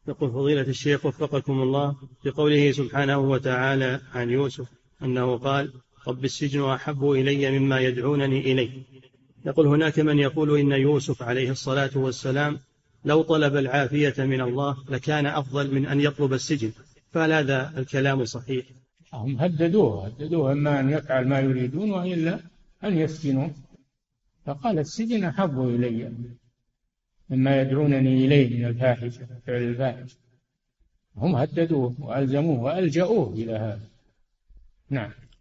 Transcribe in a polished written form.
يقول فضيلة الشيخ وفقكم الله، في قوله سبحانه وتعالى عن يوسف أنه قال رب السجن أحب إلي مما يدعونني إليه، يقول هناك من يقول إن يوسف عليه الصلاة والسلام لو طلب العافية من الله لكان أفضل من أن يطلب السجن، فهل هذا الكلام صحيح؟ هم هددوه إما أن يفعل ما يريدون وإلا أن يسجنوا، فقال السجن أحب إلي مما يدعونني إليه من الفاحشة، فعل الفاحشة. هم هددوه وألزموه وألجأوه إلى هذا. نعم.